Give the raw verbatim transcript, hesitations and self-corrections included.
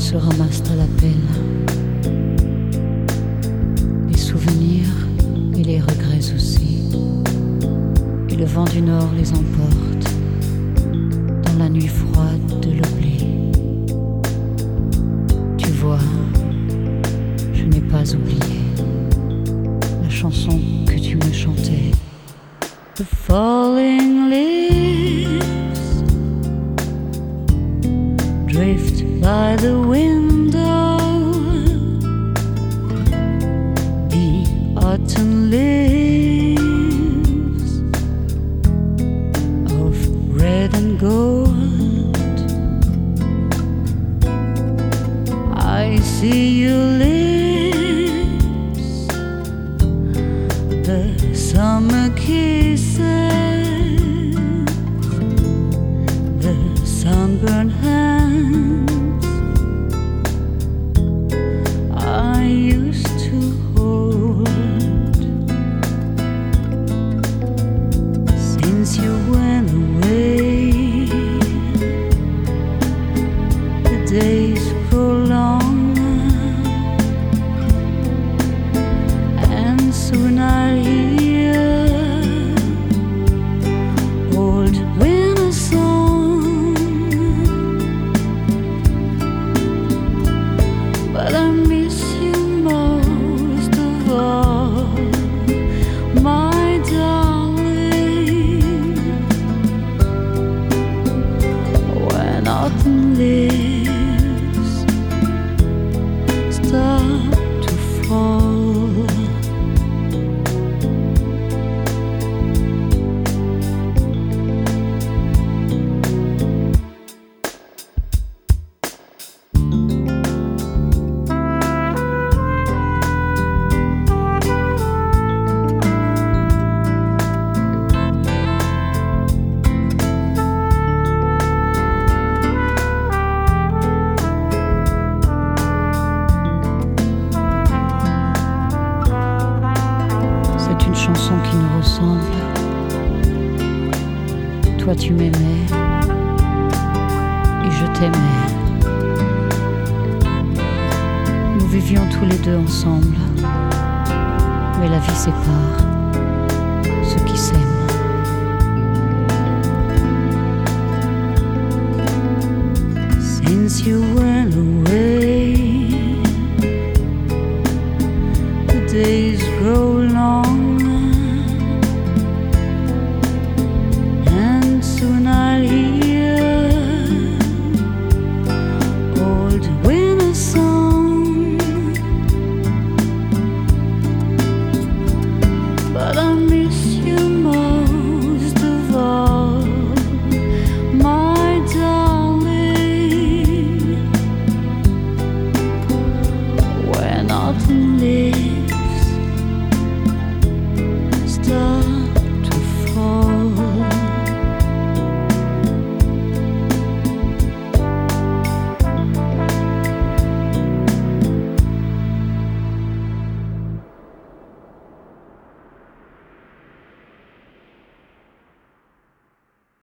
se ramassent à la pelle, les souvenirs et les regrets aussi, et le vent du nord les emporte dans la nuit froide de l'oubli. Tu vois, je n'ai pas oublié la chanson que tu me chantais. The falling leaves drift by the window, the autumn leaves of red and gold. I see your lips, the summer kisses, the sunburned hands I used to hold. Since you went away, the days grow longer, and soon I'll hear old winter song. But I miss you most of all, my darling. When autumn leaves start to fall, c'est une chanson qui nous ressemble. Toi tu m'aimais et je t'aimais. Nous vivions tous les deux ensemble, mais la vie sépare.